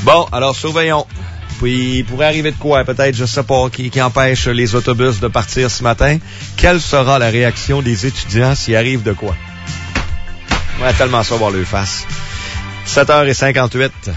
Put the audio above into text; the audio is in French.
Bon, alors surveillons. Puis, il pourrait arriver de quoi? Peut-être, je sais pas, qui empêche les autobus de partir ce matin. Quelle sera la réaction des étudiants s'il arrive de quoi? On va tellement ça voir leur face. 7h58.